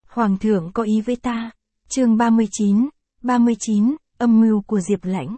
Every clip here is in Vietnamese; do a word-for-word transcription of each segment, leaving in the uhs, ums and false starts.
Hoàng thượng có ý với ta. Chương ba mươi chín, ba mươi chín, âm mưu của Diệp Lãnh.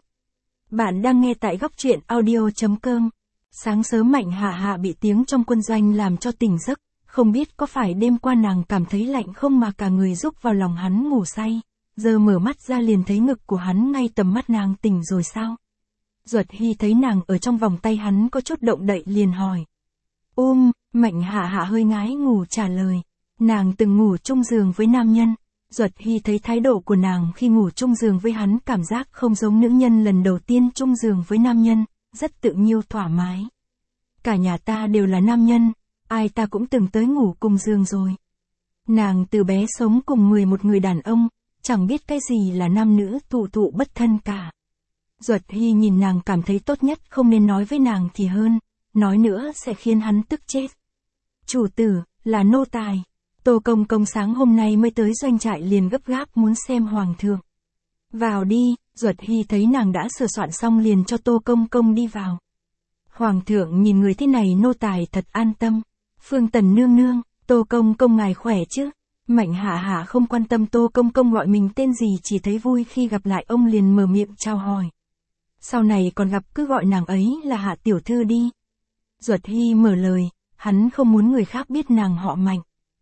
Bạn đang nghe tại góc truyện audio chấm com. Sáng sớm Mạnh Hạ Hạ bị tiếng trong quân doanh làm cho tỉnh giấc, không biết có phải đêm qua nàng cảm thấy lạnh không mà cả người rúc vào lòng hắn ngủ say, giờ mở mắt ra liền thấy ngực của hắn ngay tầm mắt nàng tỉnh rồi sao? Duật Hy thấy nàng ở trong vòng tay hắn có chút động đậy liền hỏi. Ôm, Mạnh Hạ Hạ hơi ngái ngủ trả lời. Nàng từng ngủ chung giường với nam nhân. Duật Hy thấy thái độ của nàng khi ngủ chung giường với hắn cảm giác không giống nữ nhân lần đầu tiên chung giường với nam nhân, rất tự nhiêu thoải mái. Cả nhà ta đều là nam nhân, ai ta cũng từng tới ngủ cùng giường rồi. Nàng từ bé sống cùng mười một người đàn ông, chẳng biết cái gì là nam nữ tụ tụ bất thân cả. Duật Hy nhìn nàng cảm thấy tốt nhất không nên nói với nàng thì hơn, nói nữa sẽ khiến hắn tức chết. Chủ tử, là nô tài. Tô Công Công sáng hôm nay mới tới doanh trại liền gấp gáp muốn xem hoàng thượng. Vào đi, Duật Hy thấy nàng đã sửa soạn xong liền cho Tô Công Công đi vào. Hoàng thượng nhìn người thế này nô tài thật an tâm. Phương Tần nương nương, Tô Công Công ngài khỏe chứ? Mạnh Hạ Hạ không quan tâm Tô Công Công gọi mình tên gì, chỉ thấy vui khi gặp lại ông liền mở miệng chào hỏi. Sau này còn gặp cứ gọi nàng ấy là Hạ tiểu thư đi. Duật Hy mở lời, hắn không muốn người khác biết nàng họ Mạnh.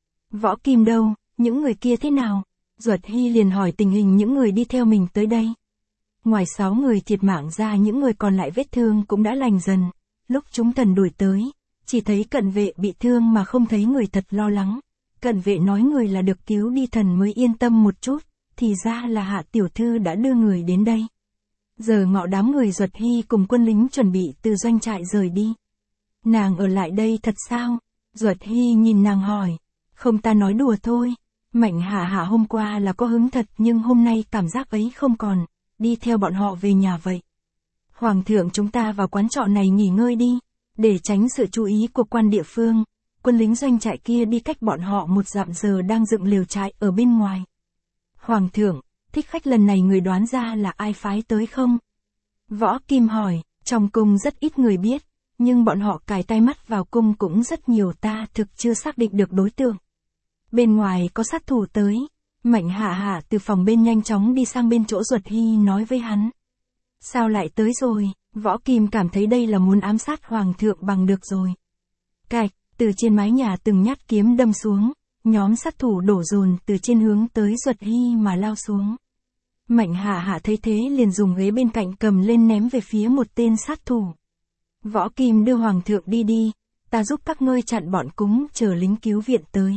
Võ Kim đâu, những người kia thế nào? Duật Hy liền hỏi tình hình những người đi theo mình tới đây. Ngoài sáu người thiệt mạng ra những người còn lại vết thương cũng đã lành dần. Lúc chúng thần đuổi tới, chỉ thấy cận vệ bị thương mà không thấy người thật lo lắng. Cận vệ nói người là được cứu đi thần mới yên tâm một chút, thì ra là Hạ tiểu thư đã đưa người đến đây. Giờ ngọ đám người Duật Hy cùng quân lính chuẩn bị từ doanh trại rời đi. Nàng ở lại đây thật sao? Duật Hy nhìn nàng hỏi. Không, ta nói đùa thôi. Mạnh Hạ Hạ hôm qua là có hứng thật nhưng hôm nay cảm giác ấy không còn, đi theo bọn họ về nhà vậy. Hoàng thượng chúng ta vào quán trọ này nghỉ ngơi đi, để tránh sự chú ý của quan địa phương. Quân lính doanh trại kia đi cách bọn họ một dặm giờ đang dựng lều trại ở bên ngoài. Hoàng thượng, thích khách lần này người đoán ra là ai phái tới không? Võ Kim hỏi, trong cung rất ít người biết, nhưng bọn họ cài tai mắt vào cung cũng rất nhiều, ta thực chưa xác định được đối tượng. Bên ngoài có sát thủ tới. Mạnh Hạ Hạ từ phòng bên nhanh chóng đi sang bên chỗ Duật Hy nói với hắn. Sao lại tới rồi? Võ Kim cảm thấy đây là muốn ám sát hoàng thượng bằng được rồi. Cạch, từ trên mái nhà từng nhát kiếm đâm xuống, nhóm sát thủ đổ dồn từ trên hướng tới Duật Hy mà lao xuống. Mạnh Hạ Hạ thấy thế liền dùng ghế bên cạnh cầm lên ném về phía một tên sát thủ. Võ Kim đưa hoàng thượng đi đi, ta giúp các ngươi chặn bọn cúng chờ lính cứu viện tới.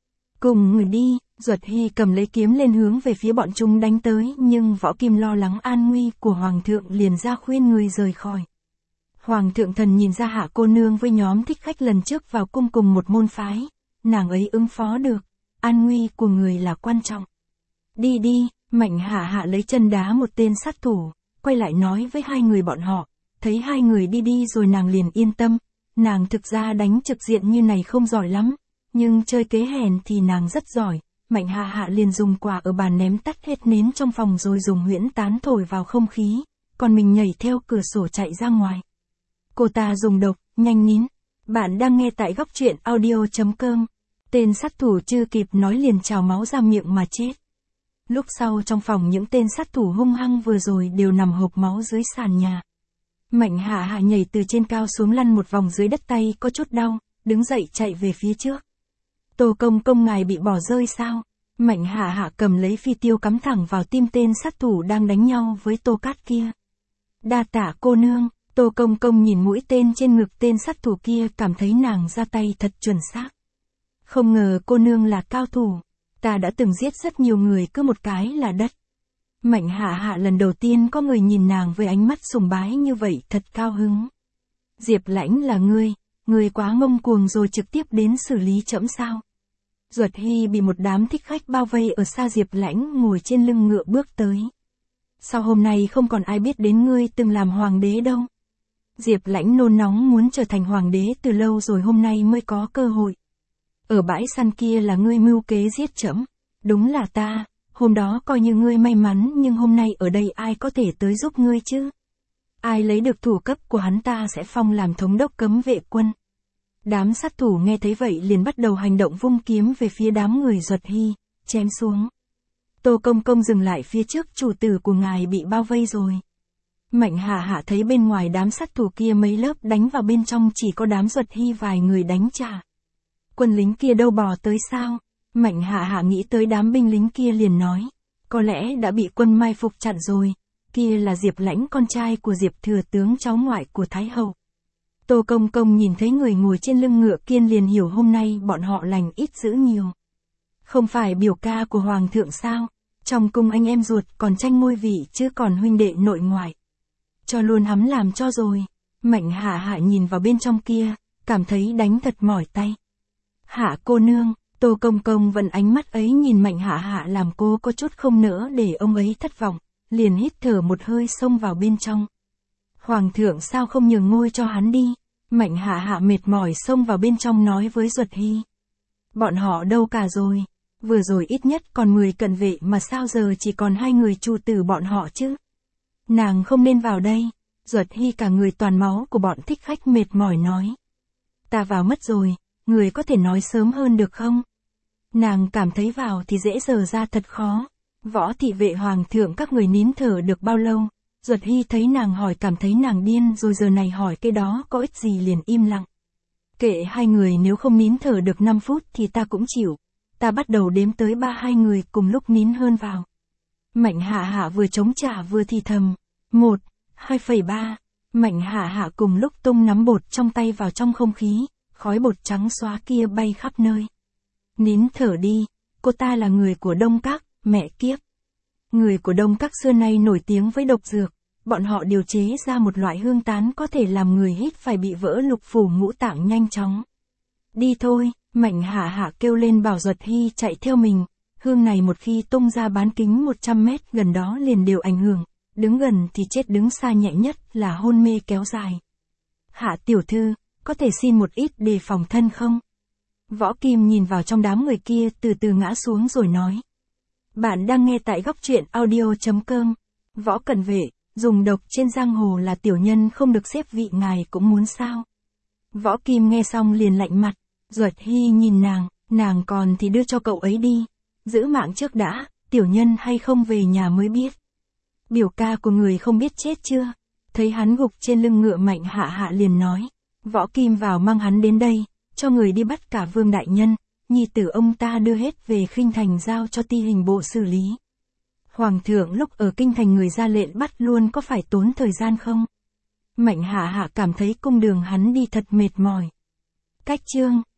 Cùng người đi, Duật Hy cầm lấy kiếm lên hướng về phía bọn chúng đánh tới, nhưng Võ Kim lo lắng an nguy của hoàng thượng liền ra khuyên người rời khỏi. Hoàng thượng thần nhìn ra Hạ cô nương với nhóm thích khách lần trước vào cung cùng một môn phái, nàng ấy ứng phó được, an nguy của người là quan trọng. Đi đi, Mạnh Hạ Hạ lấy chân đá một tên sát thủ, quay lại nói với hai người bọn họ, thấy hai người đi đi rồi nàng liền yên tâm, nàng thực ra đánh trực diện như này không giỏi lắm. Nhưng chơi kế hèn thì nàng rất giỏi. Mạnh Hạ Hạ liền dùng quả ở bàn ném tắt hết nến trong phòng rồi dùng huyễn tán thổi vào không khí, còn mình nhảy theo cửa sổ chạy ra ngoài. Cô ta dùng độc, nhanh nín. Bạn đang nghe tại góc truyện audio chấm com. Tên sát thủ chưa kịp nói liền trào máu ra miệng mà chết. Lúc sau trong phòng những tên sát thủ hung hăng vừa rồi đều nằm hộc máu dưới sàn nhà. Mạnh Hạ Hạ nhảy từ trên cao xuống lăn một vòng dưới đất, tay có chút đau, đứng dậy chạy về phía trước. Tô Công Công ngài bị bỏ rơi sao? Mạnh Hạ Hạ cầm lấy phi tiêu cắm thẳng vào tim tên sát thủ đang đánh nhau với Tô Cát kia. Đa tạ cô nương. Tô Công Công nhìn mũi tên trên ngực tên sát thủ kia cảm thấy nàng ra tay thật chuẩn xác. Không ngờ cô nương là cao thủ. Ta đã từng giết rất nhiều người cứ một cái là đất. Mạnh Hạ Hạ lần đầu tiên có người nhìn nàng với ánh mắt sùng bái như vậy thật cao hứng. Diệp Lãnh là ngươi, ngươi quá ngông cuồng rồi trực tiếp đến xử lý trẫm sao? Duật Hy bị một đám thích khách bao vây ở xa, Diệp Lãnh ngồi trên lưng ngựa bước tới. Sao hôm nay không còn ai biết đến ngươi từng làm hoàng đế đâu? Diệp Lãnh nôn nóng muốn trở thành hoàng đế từ lâu rồi, hôm nay mới có cơ hội. Ở bãi săn kia là ngươi mưu kế giết trẫm. Đúng là ta, hôm đó coi như ngươi may mắn nhưng hôm nay ở đây ai có thể tới giúp ngươi chứ? Ai lấy được thủ cấp của hắn ta sẽ phong làm thống đốc cấm vệ quân. Đám sát thủ nghe thấy vậy liền bắt đầu hành động vung kiếm về phía đám người Duật Hy, chém xuống. Tô Công Công dừng lại phía trước, chủ tử của ngài bị bao vây rồi. Mạnh Hạ Hạ thấy bên ngoài đám sát thủ kia mấy lớp đánh vào bên trong chỉ có đám Duật Hy vài người đánh trả. Quân lính kia đâu bò tới sao? Mạnh Hạ Hạ nghĩ tới đám binh lính kia liền nói. Có lẽ đã bị quân mai phục chặn rồi. Kia là Diệp Lãnh, con trai của Diệp Thừa Tướng, cháu ngoại của Thái Hậu. Tô Công Công nhìn thấy người ngồi trên lưng ngựa kia liền hiểu hôm nay bọn họ lành ít dữ nhiều. Không phải biểu ca của Hoàng thượng sao? Trong cung anh em ruột còn tranh ngôi vị chứ còn huynh đệ nội ngoại. Cho luôn hắn làm cho rồi. Mạnh Hạ Hạ nhìn vào bên trong kia, cảm thấy đánh thật mỏi tay. Hạ cô nương, Tô Công Công vẫn ánh mắt ấy nhìn Mạnh Hạ Hạ làm cô có chút không nỡ để ông ấy thất vọng, liền hít thở một hơi xông vào bên trong. Hoàng thượng sao không nhường ngôi cho hắn đi? Mạnh Hạ Hạ mệt mỏi xông vào bên trong nói với Duật Hy. Bọn họ đâu cả rồi? Vừa rồi ít nhất còn mười cận vệ mà sao giờ chỉ còn hai người chủ tử bọn họ chứ? Nàng không nên vào đây. Duật Hy cả người toàn máu của bọn thích khách mệt mỏi nói. Ta vào mất rồi, người có thể nói sớm hơn được không? Nàng cảm thấy vào thì dễ dở ra thật khó. Võ thị vệ hoàng thượng các người nín thở được bao lâu? Duật Hy thấy nàng hỏi cảm thấy nàng điên rồi, giờ này hỏi cái đó có ích gì liền im lặng. Kệ hai người, nếu không nín thở được năm phút thì ta cũng chịu. Ta bắt đầu đếm tới ba, hai người cùng lúc nín hơn vào. Mạnh Hạ Hạ vừa chống trả vừa thì thầm. Một, hai phẩy ba. Mạnh Hạ Hạ cùng lúc tung nắm bột trong tay vào trong không khí, khói bột trắng xóa kia bay khắp nơi. Nín thở đi, cô ta là người của Đông Các, mẹ kiếp. Người của Đông Các xưa nay nổi tiếng với độc dược, bọn họ điều chế ra một loại hương tán có thể làm người hít phải bị vỡ lục phủ ngũ tạng nhanh chóng. Đi thôi, Mạnh Hạ Hạ kêu lên bảo Duật Hy chạy theo mình, hương này một khi tung ra bán kính một trăm mét gần đó liền đều ảnh hưởng, đứng gần thì chết, đứng xa nhẹ nhất là hôn mê kéo dài. Hạ tiểu thư, có thể xin một ít đề phòng thân không? Võ Kim nhìn vào trong đám người kia từ từ ngã xuống rồi nói. Bạn đang nghe tại góc truyện audio chấm com. Võ Cận Vệ, dùng độc trên giang hồ là tiểu nhân không được xếp vị, ngài cũng muốn sao? Võ Kim nghe xong liền lạnh mặt. Duật Hy nhìn nàng, nàng còn thì đưa cho cậu ấy đi. Giữ mạng trước đã, tiểu nhân hay không về nhà mới biết. Biểu ca của người không biết chết chưa? Thấy hắn gục trên lưng ngựa, Mạnh Hạ Hạ liền nói. Võ Kim vào mang hắn đến đây, cho người đi bắt cả Vương đại nhân, nhi tử ông ta đưa hết về Khinh Thành giao cho Ti hình bộ xử lý. Hoàng thượng lúc ở Kinh Thành người ra lệnh bắt luôn, có phải tốn thời gian không? Mạnh Hạ Hạ cảm thấy cung đường hắn đi thật mệt mỏi. Cách chương